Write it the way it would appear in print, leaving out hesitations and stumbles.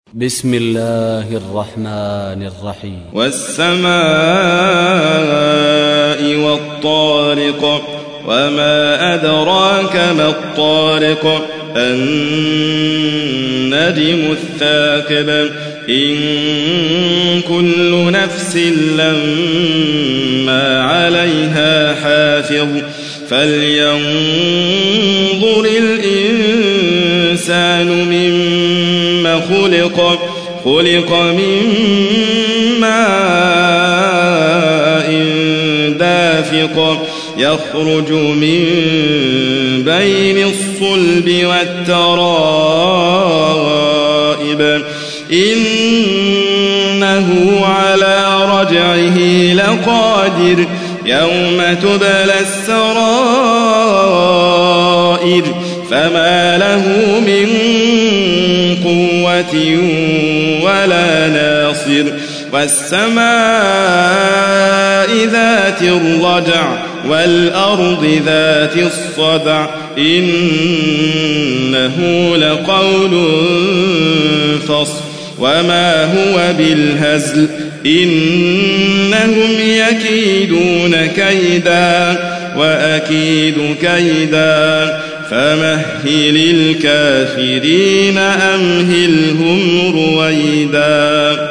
بسم الله الرحمن الرحيم. والسماء والطارق وما أدراك ما الطارق النجم الثاقب إن كل نفس لما عليها حافظ فلينظر الإنسان مما خلق من ماء دافق يخرج من بين الصلب والترائب إنه على رجعه لقادر يوم تبلى السرائر فما له من قوة ولا ناصر والسماء ذات الرجع والأرض ذات الصدع إنه لقول فصل وما هو بالهزل إنهم يكيدون كيدا وأكيد كيدا فمهل الكافرين أمهلهم رويدا.